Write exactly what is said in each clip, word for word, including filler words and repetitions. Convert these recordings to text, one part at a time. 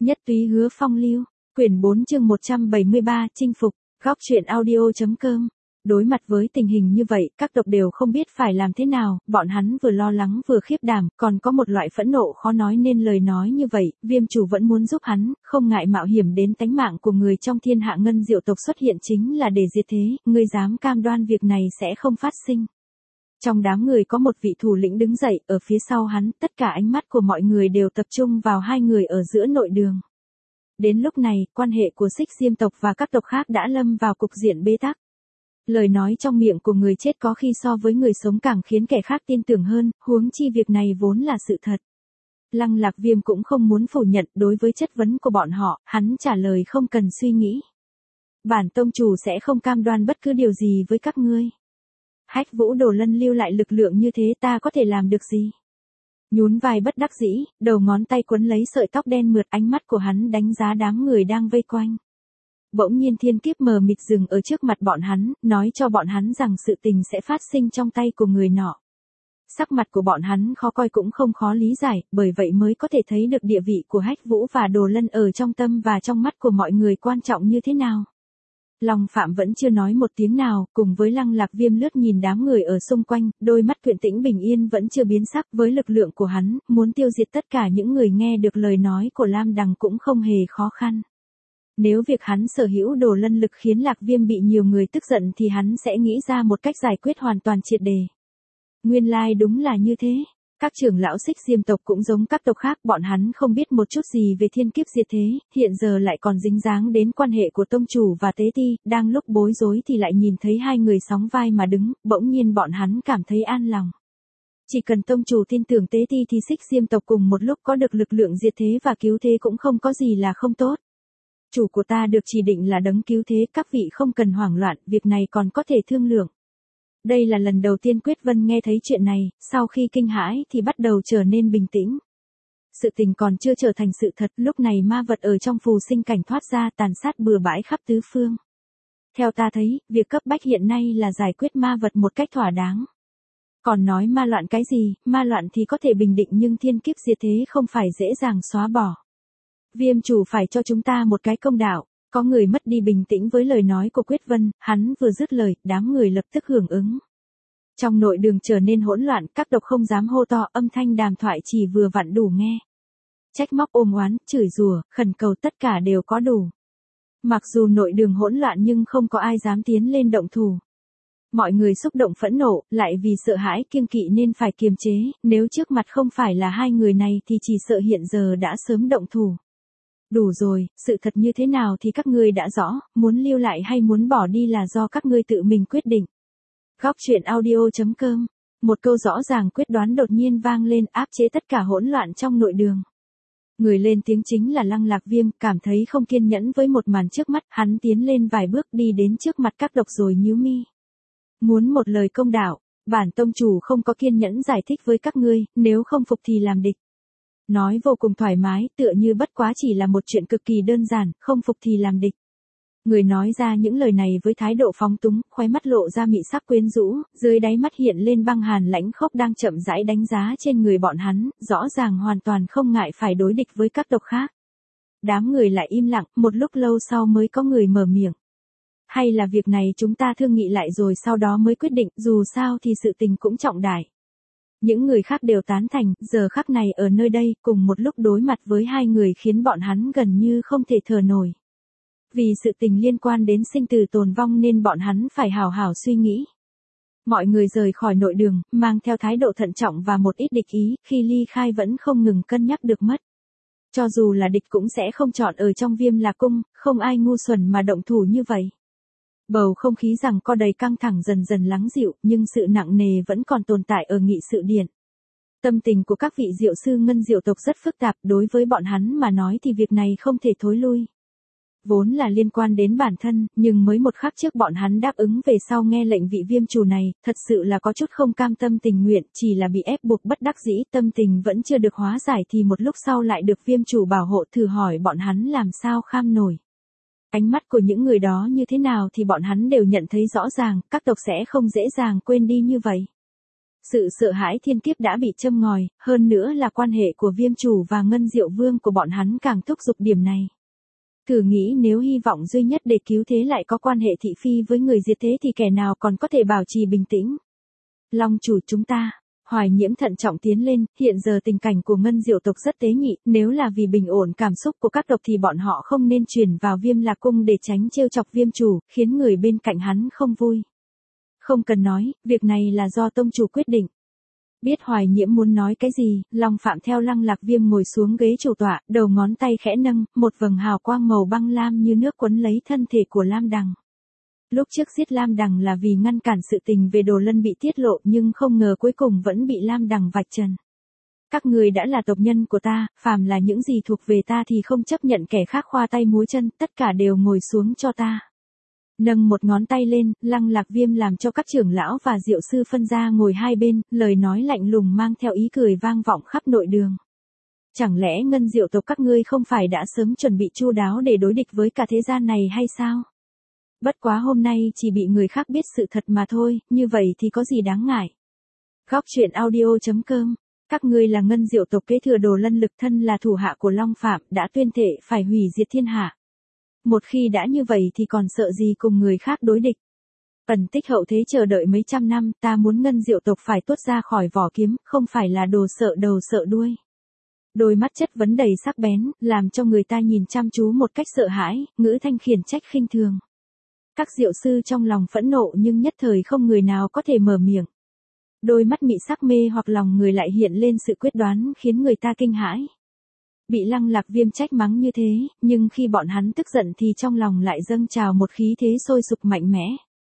Nhất túy hứa phong lưu, quyển bốn chương một trăm bảy mươi ba, chinh phục, góc truyện audio.com. Đối mặt với tình hình như vậy, các tộc đều không biết phải làm thế nào, bọn hắn vừa lo lắng vừa khiếp đảm, còn có một loại phẫn nộ khó nói nên lời nói như vậy, viêm chủ vẫn muốn giúp hắn, không ngại mạo hiểm đến tánh mạng của người trong thiên hạ ngân diệu tộc xuất hiện chính là để diệt thế, ngươi dám cam đoan việc này sẽ không phát sinh. Trong đám người có một vị thủ lĩnh đứng dậy, ở phía sau hắn, tất cả ánh mắt của mọi người đều tập trung vào hai người ở giữa nội đường. Đến lúc này, quan hệ của Xích Diêm tộc và các tộc khác đã lâm vào cục diện bế tắc. Lời nói trong miệng của người chết có khi so với người sống càng khiến kẻ khác tin tưởng hơn, huống chi việc này vốn là sự thật. Lăng Lạc Viêm cũng không muốn phủ nhận đối với chất vấn của bọn họ, hắn trả lời không cần suy nghĩ. Bản tông chủ sẽ không cam đoan bất cứ điều gì với các ngươi. Hách Vũ Đồ Lân lưu lại lực lượng như thế ta có thể làm được gì? Nhún vai bất đắc dĩ, đầu ngón tay quấn lấy sợi tóc đen mượt, ánh mắt của hắn đánh giá đám người đang vây quanh. Bỗng nhiên thiên kiếp mờ mịt dừng ở trước mặt bọn hắn, nói cho bọn hắn rằng sự tình sẽ phát sinh trong tay của người nọ. Sắc mặt của bọn hắn khó coi cũng không khó lý giải, bởi vậy mới có thể thấy được địa vị của Hách Vũ và Đồ Lân ở trong tâm và trong mắt của mọi người quan trọng như thế nào. Long Phạm vẫn chưa nói một tiếng nào, cùng với Lăng Lạc Viêm lướt nhìn đám người ở xung quanh, đôi mắt Quyện Tĩnh bình yên vẫn chưa biến sắc, với lực lượng của hắn, muốn tiêu diệt tất cả những người nghe được lời nói của Lam Đằng cũng không hề khó khăn. Nếu việc hắn sở hữu Đồ Lân lực khiến Lạc Viêm bị nhiều người tức giận thì hắn sẽ nghĩ ra một cách giải quyết hoàn toàn triệt đề. Nguyên lai đúng là như thế. Các trưởng lão Xích Diêm tộc cũng giống các tộc khác, bọn hắn không biết một chút gì về thiên kiếp diệt thế, hiện giờ lại còn dính dáng đến quan hệ của tông chủ và tế ti, đang lúc bối rối thì lại nhìn thấy hai người sóng vai mà đứng, bỗng nhiên bọn hắn cảm thấy an lòng. Chỉ cần tông chủ tin tưởng tế ti thì Xích Diêm tộc cùng một lúc có được lực lượng diệt thế và cứu thế cũng không có gì là không tốt. Chủ của ta được chỉ định là đấng cứu thế, các vị không cần hoảng loạn, việc này còn có thể thương lượng. Đây là lần đầu tiên Quyết Vân nghe thấy chuyện này, sau khi kinh hãi thì bắt đầu trở nên bình tĩnh. Sự tình còn chưa trở thành sự thật, lúc này ma vật ở trong phù sinh cảnh thoát ra tàn sát bừa bãi khắp tứ phương. Theo ta thấy, việc cấp bách hiện nay là giải quyết ma vật một cách thỏa đáng. Còn nói ma loạn cái gì, ma loạn thì có thể bình định nhưng thiên kiếp diệt thế không phải dễ dàng xóa bỏ. Viêm chủ phải cho chúng ta một cái công đạo. Có người mất đi bình tĩnh với lời nói của Quyết Vân, hắn vừa dứt lời, đám người lập tức hưởng ứng. Trong nội đường trở nên hỗn loạn, các tộc không dám hô to, âm thanh đàm thoại chỉ vừa vặn đủ nghe. Trách móc ôm oán, chửi rủa, khẩn cầu tất cả đều có đủ. Mặc dù nội đường hỗn loạn nhưng không có ai dám tiến lên động thủ. Mọi người xúc động phẫn nộ, lại vì sợ hãi kiêng kỵ nên phải kiềm chế, nếu trước mặt không phải là hai người này thì chỉ sợ hiện giờ đã sớm động thủ. Đủ rồi, sự thật như thế nào thì các ngươi đã rõ, muốn lưu lại hay muốn bỏ đi là do các ngươi tự mình quyết định. Góc truyện audio.com. Một câu rõ ràng quyết đoán đột nhiên vang lên, áp chế tất cả hỗn loạn trong nội đường. Người lên tiếng chính là Lăng Lạc Viêm, cảm thấy không kiên nhẫn với một màn trước mắt, hắn tiến lên vài bước đi đến trước mặt các tộc rồi nhíu mi. Muốn một lời công đạo, bản tông chủ không có kiên nhẫn giải thích với các ngươi, nếu không phục thì làm địch. Nói vô cùng thoải mái, tựa như bất quá chỉ là một chuyện cực kỳ đơn giản, không phục thì làm địch. Người nói ra những lời này với thái độ phóng túng, khóe mắt lộ ra mị sắc quyến rũ, dưới đáy mắt hiện lên băng hàn lãnh khốc đang chậm rãi đánh giá trên người bọn hắn, rõ ràng hoàn toàn không ngại phải đối địch với các tộc khác. Đám người lại im lặng, một lúc lâu sau mới có người mở miệng. Hay là việc này chúng ta thương nghị lại rồi sau đó mới quyết định, dù sao thì sự tình cũng trọng đại. Những người khác đều tán thành, giờ khắc này ở nơi đây, cùng một lúc đối mặt với hai người khiến bọn hắn gần như không thể thở nổi. Vì sự tình liên quan đến sinh tử tồn vong nên bọn hắn phải hào hào suy nghĩ. Mọi người rời khỏi nội đường, mang theo thái độ thận trọng và một ít địch ý, khi ly khai vẫn không ngừng cân nhắc được mất. Cho dù là địch cũng sẽ không chọn ở trong Viêm Lạc Cung, không ai ngu xuẩn mà động thủ như vậy. Bầu không khí rằng co đầy căng thẳng dần dần lắng dịu, nhưng sự nặng nề vẫn còn tồn tại ở nghị sự điện. Tâm tình của các vị diệu sư ngân diệu tộc rất phức tạp, đối với bọn hắn mà nói thì việc này không thể thối lui. Vốn là liên quan đến bản thân, nhưng mới một khắc trước bọn hắn đáp ứng về sau nghe lệnh vị viêm chủ này, thật sự là có chút không cam tâm tình nguyện, chỉ là bị ép buộc bất đắc dĩ, tâm tình vẫn chưa được hóa giải thì một lúc sau lại được viêm chủ bảo hộ, thử hỏi bọn hắn làm sao kham nổi. Ánh mắt của những người đó như thế nào thì bọn hắn đều nhận thấy rõ ràng, các tộc sẽ không dễ dàng quên đi như vậy. Sự sợ hãi thiên kiếp đã bị châm ngòi, hơn nữa là quan hệ của Viêm chủ và Ngân Diệu Vương của bọn hắn càng thúc giục điểm này. Thử nghĩ nếu hy vọng duy nhất để cứu thế lại có quan hệ thị phi với người diệt thế thì kẻ nào còn có thể bảo trì bình tĩnh. Long chủ chúng ta, Hoài Nhiễm thận trọng tiến lên, hiện giờ tình cảnh của Ngân Diệu tộc rất tế nhị, nếu là vì bình ổn cảm xúc của các tộc thì bọn họ không nên chuyển vào Viêm Lạc Cung để tránh trêu chọc Viêm chủ, khiến người bên cạnh hắn không vui. Không cần nói, việc này là do tông chủ quyết định. Biết Hoài Nhiễm muốn nói cái gì, Long Phạm theo Lăng Lạc Viêm ngồi xuống ghế chủ tọa, đầu ngón tay khẽ nâng, một vầng hào quang màu băng lam như nước quấn lấy thân thể của Lam Đằng. Lúc trước giết Lam Đằng là vì ngăn cản sự tình về Đồ Lân bị tiết lộ nhưng không ngờ cuối cùng vẫn bị Lam Đằng vạch trần. Các người đã là tộc nhân của ta, phàm là những gì thuộc về ta thì không chấp nhận kẻ khác khoa tay múa chân, tất cả đều ngồi xuống cho ta. Nâng một ngón tay lên, Lăng Lạc Viêm làm cho các trưởng lão và diệu sư phân ra ngồi hai bên, lời nói lạnh lùng mang theo ý cười vang vọng khắp nội đường. Chẳng lẽ Ngân Diệu tộc các ngươi không phải đã sớm chuẩn bị chu đáo để đối địch với cả thế gian này hay sao? Bất quá hôm nay chỉ bị người khác biết sự thật mà thôi, như vậy thì có gì đáng ngại. Góc truyện audio chấm com. Các ngươi là Ngân Diệu tộc kế thừa Đồ Lân lực, thân là thủ hạ của Long Phạm, đã tuyên thệ phải hủy diệt thiên hạ. Một khi đã như vậy thì còn sợ gì cùng người khác đối địch. Ẩn tích hậu thế chờ đợi mấy trăm năm, ta muốn Ngân Diệu tộc phải tuốt ra khỏi vỏ kiếm, không phải là đồ sợ đầu sợ đuôi. Đôi mắt chất vấn đầy sắc bén, làm cho người ta nhìn chăm chú một cách sợ hãi, ngữ thanh khiển trách khinh thường. Các diệu sư trong lòng phẫn nộ nhưng nhất thời không người nào có thể mở miệng. Đôi mắt mị sắc mê hoặc lòng người lại hiện lên sự quyết đoán khiến người ta kinh hãi. Bị Lăng Lạc Viêm trách mắng như thế, nhưng khi bọn hắn tức giận thì trong lòng lại dâng trào một khí thế sôi sục mạnh mẽ.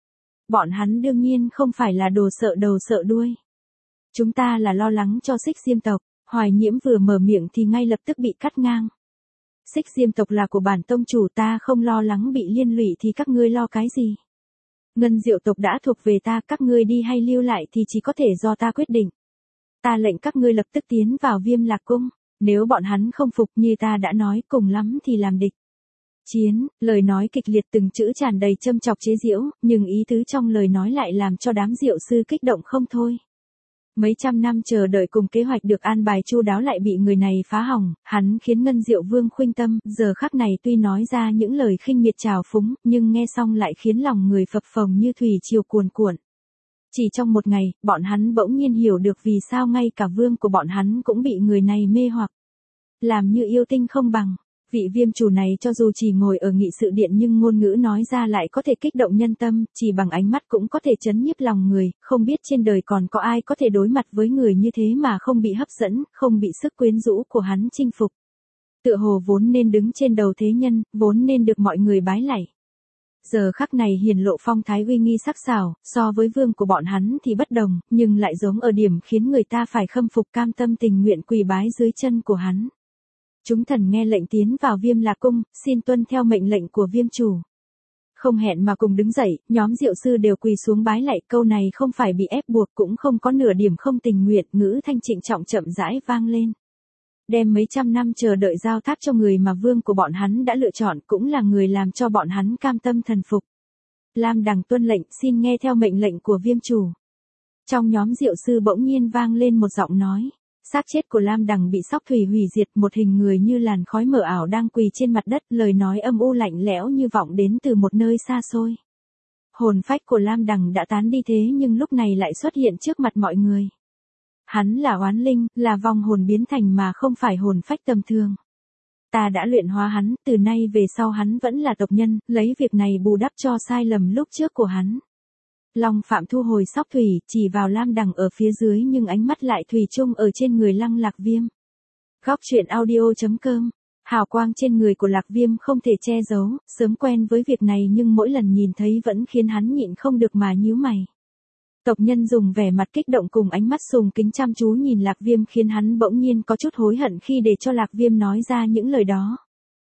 Bọn hắn đương nhiên không phải là đồ sợ đầu sợ đuôi. Chúng ta là lo lắng cho Xích Diêm tộc. Hoài Nhiễm vừa mở miệng thì ngay lập tức bị cắt ngang. Xích Diêm tộc là của bản tông chủ, ta không lo lắng bị liên lụy thì các ngươi lo cái gì? Ngân Diệu tộc đã thuộc về ta, các ngươi đi hay lưu lại thì chỉ có thể do ta quyết định. Ta lệnh các ngươi lập tức tiến vào Viêm Lạc Cung, nếu bọn hắn không phục như ta đã nói, cùng lắm thì làm địch. Chiến, lời nói kịch liệt từng chữ tràn đầy châm chọc chế giễu, nhưng ý tứ trong lời nói lại làm cho đám diệu sư kích động không thôi. Mấy trăm năm chờ đợi cùng kế hoạch được an bài chu đáo lại bị người này phá hỏng, hắn khiến Ngân Diệu Vương khuynh tâm, giờ khắc này tuy nói ra những lời khinh miệt trào phúng, nhưng nghe xong lại khiến lòng người phập phồng như thủy triều cuồn cuộn. Chỉ trong một ngày, bọn hắn bỗng nhiên hiểu được vì sao ngay cả vương của bọn hắn cũng bị người này mê hoặc. Làm như yêu tinh không bằng. Vị Viêm chủ này cho dù chỉ ngồi ở nghị sự điện nhưng ngôn ngữ nói ra lại có thể kích động nhân tâm, chỉ bằng ánh mắt cũng có thể chấn nhiếp lòng người, không biết trên đời còn có ai có thể đối mặt với người như thế mà không bị hấp dẫn, không bị sức quyến rũ của hắn chinh phục. Tựa hồ vốn nên đứng trên đầu thế nhân, vốn nên được mọi người bái lạy. Giờ khắc này hiển lộ phong thái uy nghi sắc sảo, so với vương của bọn hắn thì bất đồng, nhưng lại giống ở điểm khiến người ta phải khâm phục cam tâm tình nguyện quỳ bái dưới chân của hắn. Chúng thần nghe lệnh tiến vào Viêm Lạc Cung, xin tuân theo mệnh lệnh của Viêm chủ. Không hẹn mà cùng đứng dậy, nhóm diệu sư đều quỳ xuống bái lạy, câu này không phải bị ép buộc cũng không có nửa điểm không tình nguyện, ngữ thanh trịnh trọng chậm rãi vang lên. Đem mấy trăm năm chờ đợi giao thác cho người mà vương của bọn hắn đã lựa chọn, cũng là người làm cho bọn hắn cam tâm thần phục. Lam Đằng tuân lệnh, xin nghe theo mệnh lệnh của Viêm chủ. Trong nhóm diệu sư bỗng nhiên vang lên một giọng nói. Xác chết của Lam Đằng bị sóc thủy hủy diệt, một hình người như làn khói mờ ảo đang quỳ trên mặt đất, lời nói âm u lạnh lẽo như vọng đến từ một nơi xa xôi. Hồn phách của Lam Đằng đã tán đi thế nhưng lúc này lại xuất hiện trước mặt mọi người. Hắn là oán linh, là vong hồn biến thành mà không phải hồn phách tầm thường. Ta đã luyện hóa hắn, từ nay về sau hắn vẫn là tộc nhân, lấy việc này bù đắp cho sai lầm lúc trước của hắn. Long Phạm thu hồi sóc thủy, chỉ vào Lam Đằng ở phía dưới nhưng ánh mắt lại thủy chung ở trên người Lăng Lạc Viêm. Góc truyện audio chấm com. Hào quang trên người của Lạc Viêm không thể che giấu, sớm quen với việc này nhưng mỗi lần nhìn thấy vẫn khiến hắn nhịn không được mà nhíu mày. Tộc nhân dùng vẻ mặt kích động cùng ánh mắt sùng kính chăm chú nhìn Lạc Viêm khiến hắn bỗng nhiên có chút hối hận khi để cho Lạc Viêm nói ra những lời đó.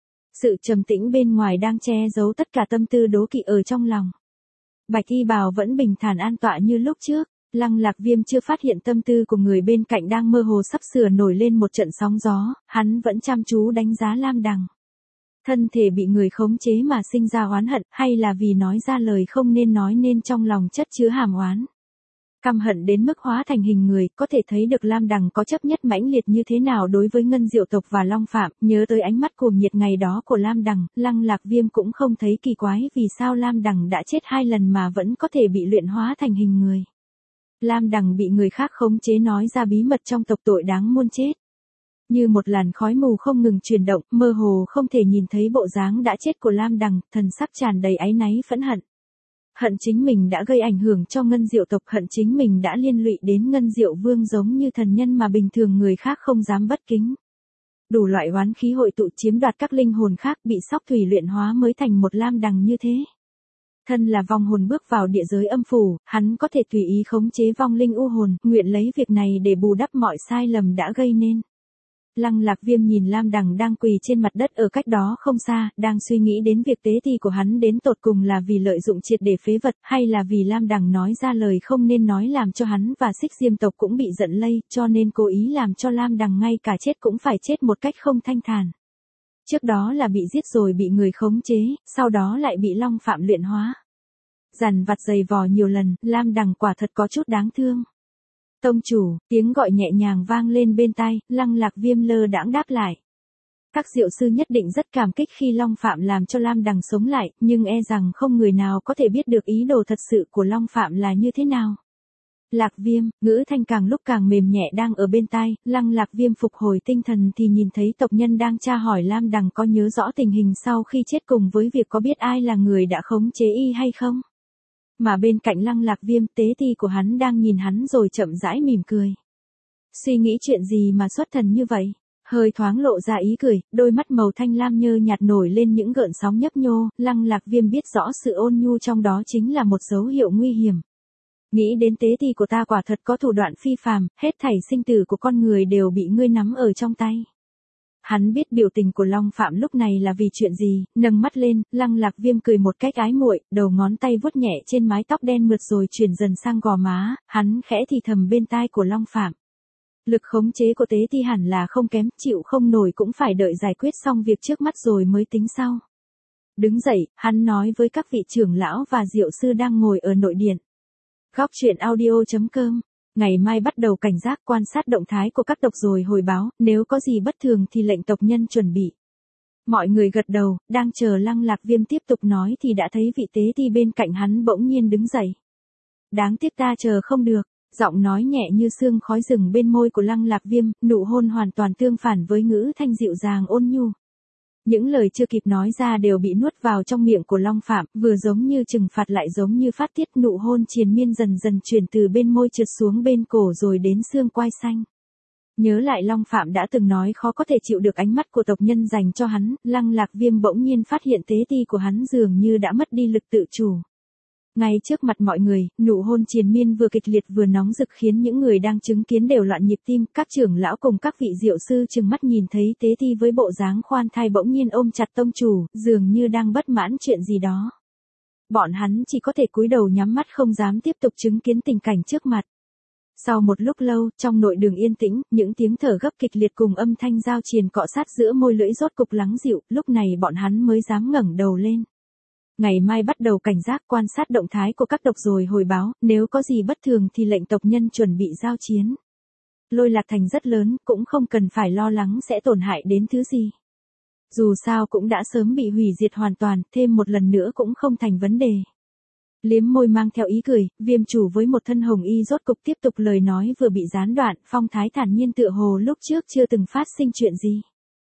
Sự trầm tĩnh bên ngoài đang che giấu tất cả tâm tư đố kỵ ở trong lòng. Bạch y bào vẫn bình thản an tọa như lúc trước, Lăng Lạc Viêm chưa phát hiện tâm tư của người bên cạnh đang mơ hồ sắp sửa nổi lên một trận sóng gió, hắn vẫn chăm chú đánh giá Lam Đằng. Thân thể bị người khống chế mà sinh ra oán hận, hay là vì nói ra lời không nên nói nên trong lòng chất chứa hàm oán. Căm hận đến mức hóa thành hình người, có thể thấy được Lam Đằng có chấp nhất mãnh liệt như thế nào đối với Ngân Diệu tộc và Long Phạm, nhớ tới ánh mắt cuồng nhiệt ngày đó của Lam Đằng, Lăng Lạc Viêm cũng không thấy kỳ quái vì sao Lam Đằng đã chết hai lần mà vẫn có thể bị luyện hóa thành hình người. Lam Đằng bị người khác khống chế nói ra bí mật trong tộc tội đáng muôn chết. Như một làn khói mù không ngừng chuyển động, mơ hồ không thể nhìn thấy bộ dáng đã chết của Lam Đằng, thần sắc tràn đầy áy náy phẫn hận. Hận chính mình đã gây ảnh hưởng cho Ngân Diệu tộc, hận chính mình đã liên lụy đến Ngân Diệu Vương giống như thần nhân mà bình thường người khác không dám bất kính. Đủ loại oán khí hội tụ chiếm đoạt các linh hồn khác bị sóc thủy luyện hóa mới thành một Lam Đằng như thế. Thân là vong hồn bước vào địa giới âm phủ, hắn có thể tùy ý khống chế vong linh u hồn, nguyện lấy việc này để bù đắp mọi sai lầm đã gây nên. Lăng Lạc Viêm nhìn Lam Đằng đang quỳ trên mặt đất ở cách đó không xa, đang suy nghĩ đến việc tế thi của hắn đến tột cùng là vì lợi dụng triệt để phế vật, hay là vì Lam Đằng nói ra lời không nên nói làm cho hắn và Xích Diêm tộc cũng bị giận lây, cho nên cố ý làm cho Lam Đằng ngay cả chết cũng phải chết một cách không thanh thản. Trước đó là bị giết rồi bị người khống chế, sau đó lại bị Long Phạm luyện hóa. Dằn vặt dày vò nhiều lần, Lam Đằng quả thật có chút đáng thương. Tông chủ, tiếng gọi nhẹ nhàng vang lên bên tai, Lăng Lạc Viêm lơ đãng đáp lại. Các diệu sư nhất định rất cảm kích khi Long Phạm làm cho Lam Đằng sống lại, nhưng e rằng không người nào có thể biết được ý đồ thật sự của Long Phạm là như thế nào. Lạc Viêm, ngữ thanh càng lúc càng mềm nhẹ đang ở bên tai, Lăng Lạc Viêm phục hồi tinh thần thì nhìn thấy tộc nhân đang tra hỏi Lam Đằng có nhớ rõ tình hình sau khi chết cùng với việc có biết ai là người đã khống chế y hay không. Mà bên cạnh Lăng Lạc Viêm, tế thi của hắn đang nhìn hắn rồi chậm rãi mỉm cười. Suy nghĩ chuyện gì mà xuất thần như vậy? Hơi thoáng lộ ra ý cười, đôi mắt màu thanh lam nhơ nhạt nổi lên những gợn sóng nhấp nhô, Lăng Lạc Viêm biết rõ sự ôn nhu trong đó chính là một dấu hiệu nguy hiểm. Nghĩ đến tế thi của ta quả thật có thủ đoạn phi phàm, hết thảy sinh tử của con người đều bị ngươi nắm ở trong tay. Hắn biết biểu tình của Long Phạm lúc này là vì chuyện gì, nâng mắt lên, Lăng Lạc Viêm cười một cách ái muội, đầu ngón tay vuốt nhẹ trên mái tóc đen mượt rồi chuyển dần sang gò má, hắn khẽ thì thầm bên tai của Long Phạm. Lực khống chế của tế thi hẳn là không kém, chịu không nổi cũng phải đợi giải quyết xong việc trước mắt rồi mới tính sau. Đứng dậy, hắn nói với các vị trưởng lão và diệu sư đang ngồi ở nội điện. Góc truyện audio chấm com. Ngày mai bắt đầu cảnh giác quan sát động thái của các tộc rồi hồi báo, nếu có gì bất thường thì lệnh tộc nhân chuẩn bị. Mọi người gật đầu, đang chờ Lăng Lạc Viêm tiếp tục nói thì đã thấy vị tế thi bên cạnh hắn bỗng nhiên đứng dậy. Đáng tiếc ta chờ không được, giọng nói nhẹ như sương khói rừng bên môi của Lăng Lạc Viêm, nụ hôn hoàn toàn tương phản với ngữ thanh dịu dàng ôn nhu. Những lời chưa kịp nói ra đều bị nuốt vào trong miệng của Long Phạm, vừa giống như trừng phạt lại giống như phát tiết, nụ hôn triền miên dần dần chuyển từ bên môi trượt xuống bên cổ rồi đến xương quai xanh. Nhớ lại Long Phạm đã từng nói khó có thể chịu được ánh mắt của tộc nhân dành cho hắn, Lăng Lạc Viêm bỗng nhiên phát hiện tế thi của hắn dường như đã mất đi lực tự chủ. Ngay trước mặt mọi người, nụ hôn triền miên vừa kịch liệt vừa nóng rực khiến những người đang chứng kiến đều loạn nhịp tim, các trưởng lão cùng các vị diệu sư trừng mắt nhìn thấy tế thi với bộ dáng khoan thai bỗng nhiên ôm chặt tông chủ, dường như đang bất mãn chuyện gì đó. Bọn hắn chỉ có thể cúi đầu nhắm mắt không dám tiếp tục chứng kiến tình cảnh trước mặt. Sau một lúc lâu, trong nội đường yên tĩnh, những tiếng thở gấp kịch liệt cùng âm thanh giao triền cọ sát giữa môi lưỡi rốt cục lắng dịu, lúc này bọn hắn mới dám ngẩng đầu lên. Ngày mai bắt đầu cảnh giác quan sát động thái của các tộc rồi hồi báo, nếu có gì bất thường thì lệnh tộc nhân chuẩn bị giao chiến. Lôi Lạc Thành rất lớn, cũng không cần phải lo lắng sẽ tổn hại đến thứ gì. Dù sao cũng đã sớm bị hủy diệt hoàn toàn, thêm một lần nữa cũng không thành vấn đề. Liếm môi mang theo ý cười, Viêm chủ với một thân hồng y rốt cục tiếp tục lời nói vừa bị gián đoạn, phong thái thản nhiên tựa hồ lúc trước chưa từng phát sinh chuyện gì.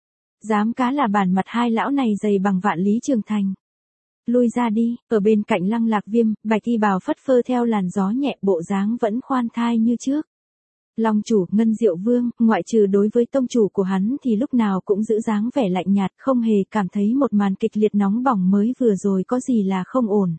Dám cá là bản mặt hai lão này dày bằng vạn lý trường thành. Lui ra đi, ở bên cạnh Lăng Lạc Viêm, bạch y bào phất phơ theo làn gió nhẹ, bộ dáng vẫn khoan thai như trước. Long chủ, Ngân Diệu Vương, ngoại trừ đối với tông chủ của hắn thì lúc nào cũng giữ dáng vẻ lạnh nhạt, không hề cảm thấy một màn kịch liệt nóng bỏng mới vừa rồi có gì là không ổn.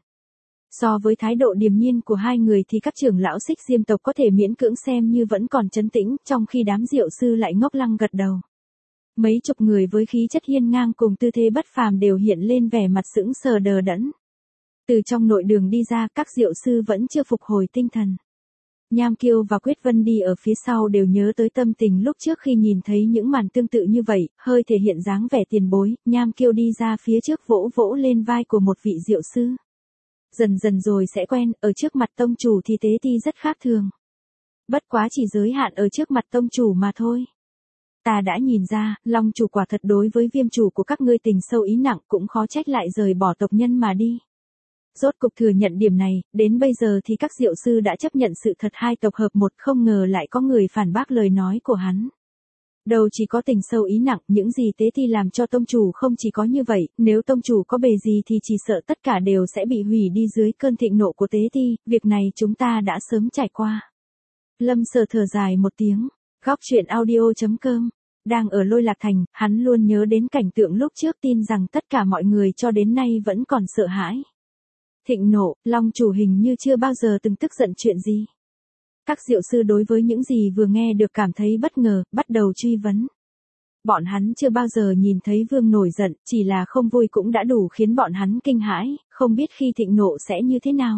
So với thái độ điềm nhiên của hai người thì các trưởng lão Xích Diêm tộc có thể miễn cưỡng xem như vẫn còn trấn tĩnh, trong khi đám diệu sư lại ngốc lăng gật đầu. Mấy chục người với khí chất hiên ngang cùng tư thế bất phàm đều hiện lên vẻ mặt sững sờ đờ đẫn. Từ trong nội đường đi ra, các diệu sư vẫn chưa phục hồi tinh thần. Nham Kiêu và Quyết Vân đi ở phía sau đều nhớ tới tâm tình lúc trước khi nhìn thấy những màn tương tự như vậy, hơi thể hiện dáng vẻ tiền bối, Nham Kiêu đi ra phía trước vỗ vỗ lên vai của một vị diệu sư. Dần dần rồi sẽ quen, ở trước mặt tông chủ thì tế ti rất khác thường. Bất quá chỉ giới hạn ở trước mặt tông chủ mà thôi. Ta đã nhìn ra, Long chủ quả thật đối với Viêm chủ của các ngươi tình sâu ý nặng, cũng khó trách lại rời bỏ tộc nhân mà đi. Rốt cục thừa nhận điểm này, đến bây giờ thì các diệu sư đã chấp nhận sự thật hai tộc hợp một, không ngờ lại có người phản bác lời nói của hắn. Đâu chỉ có tình sâu ý nặng, những gì tế ti làm cho tông chủ không chỉ có như vậy, nếu tông chủ có bề gì thì chỉ sợ tất cả đều sẽ bị hủy đi dưới cơn thịnh nộ của tế ti, việc này chúng ta đã sớm trải qua. Lâm Sở thở dài một tiếng, góc truyện audio.com, đang ở Lôi Lạc Thành, hắn luôn nhớ đến cảnh tượng lúc trước tin rằng tất cả mọi người cho đến nay vẫn còn sợ hãi. Thịnh nộ, Long chủ hình như chưa bao giờ từng tức giận chuyện gì. Các diệu sư đối với những gì vừa nghe được cảm thấy bất ngờ, bắt đầu truy vấn. Bọn hắn chưa bao giờ nhìn thấy vương nổi giận, chỉ là không vui cũng đã đủ khiến bọn hắn kinh hãi, không biết khi thịnh nộ sẽ như thế nào.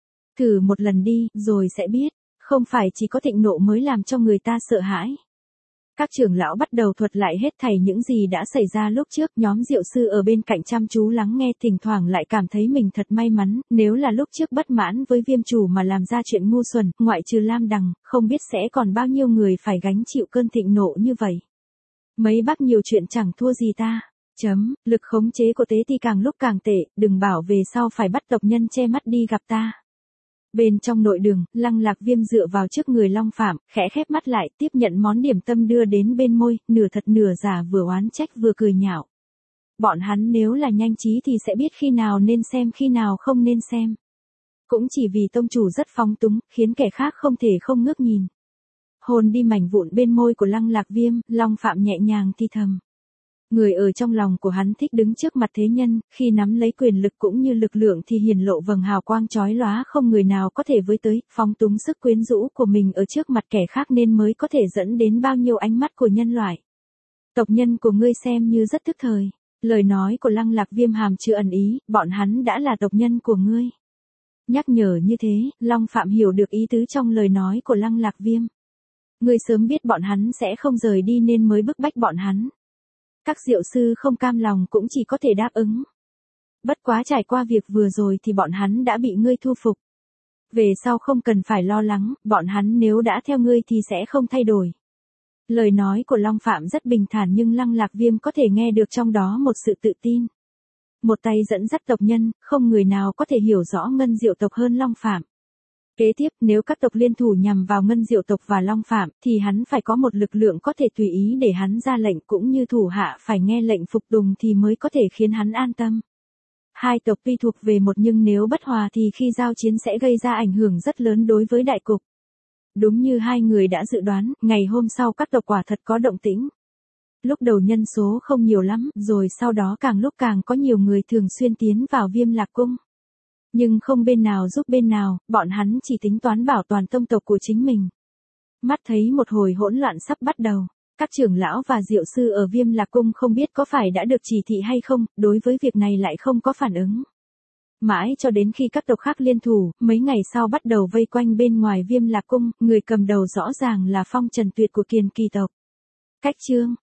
Thử một lần đi, rồi sẽ biết, không phải chỉ có thịnh nộ mới làm cho người ta sợ hãi. Các trưởng lão bắt đầu thuật lại hết thảy những gì đã xảy ra lúc trước, nhóm diệu sư ở bên cạnh chăm chú lắng nghe, thỉnh thoảng lại cảm thấy mình thật may mắn, nếu là lúc trước bất mãn với Viêm chủ mà làm ra chuyện ngu xuẩn, ngoại trừ Lam Đằng, không biết sẽ còn bao nhiêu người phải gánh chịu cơn thịnh nộ như vậy. Mấy bác nhiều chuyện chẳng thua gì ta. Chấm, lực khống chế của tế ti càng lúc càng tệ, đừng bảo về sau phải bắt tộc nhân che mắt đi gặp ta. Bên trong nội đường, Lăng Lạc Viêm dựa vào trước người Long Phạm, khẽ khép mắt lại, tiếp nhận món điểm tâm đưa đến bên môi, nửa thật nửa giả, vừa oán trách vừa cười nhạo. Bọn hắn nếu là nhanh trí thì sẽ biết khi nào nên xem khi nào không nên xem. Cũng chỉ vì tông chủ rất phóng túng, khiến kẻ khác không thể không ngước nhìn. Hồn đi mảnh vụn bên môi của Lăng Lạc Viêm, Long Phạm nhẹ nhàng thì thầm. Người ở trong lòng của hắn thích đứng trước mặt thế nhân, khi nắm lấy quyền lực cũng như lực lượng thì hiển lộ vầng hào quang chói lóa không người nào có thể với tới, phóng túng sức quyến rũ của mình ở trước mặt kẻ khác nên mới có thể dẫn đến bao nhiêu ánh mắt của nhân loại. Tộc nhân của ngươi xem như rất thức thời. Lời nói của Lăng Lạc Viêm hàm chứa ẩn ý, bọn hắn đã là tộc nhân của ngươi. Nhắc nhở như thế, Long Phạm hiểu được ý tứ trong lời nói của Lăng Lạc Viêm. Ngươi sớm biết bọn hắn sẽ không rời đi nên mới bức bách bọn hắn. Các diệu sư không cam lòng cũng chỉ có thể đáp ứng. Bất quá trải qua việc vừa rồi thì bọn hắn đã bị ngươi thu phục. Về sau không cần phải lo lắng, bọn hắn nếu đã theo ngươi thì sẽ không thay đổi. Lời nói của Long Phạm rất bình thản nhưng Lăng Lạc Viêm có thể nghe được trong đó một sự tự tin. Một tay dẫn dắt tộc nhân, không người nào có thể hiểu rõ Ngân Diệu tộc hơn Long Phạm. Kế tiếp, nếu các tộc liên thủ nhằm vào Ngân Diệu tộc và Long Phạm, thì hắn phải có một lực lượng có thể tùy ý để hắn ra lệnh cũng như thủ hạ phải nghe lệnh phục tùng thì mới có thể khiến hắn an tâm. Hai tộc tuy thuộc về một nhưng nếu bất hòa thì khi giao chiến sẽ gây ra ảnh hưởng rất lớn đối với đại cục. Đúng như hai người đã dự đoán, ngày hôm sau các tộc quả thật có động tĩnh. Lúc đầu nhân số không nhiều lắm, rồi sau đó càng lúc càng có nhiều người thường xuyên tiến vào Viêm Lạc Cung. Nhưng không bên nào giúp bên nào, bọn hắn chỉ tính toán bảo toàn tông tộc của chính mình. Mắt thấy một hồi hỗn loạn sắp bắt đầu, các trưởng lão và diệu sư ở Viêm Lạc Cung không biết có phải đã được chỉ thị hay không, đối với việc này lại không có phản ứng. Mãi cho đến khi các tộc khác liên thủ, mấy ngày sau bắt đầu vây quanh bên ngoài Viêm Lạc Cung, người cầm đầu rõ ràng là Phong Trần Tuyệt của Kiền Kỳ tộc. Cách chương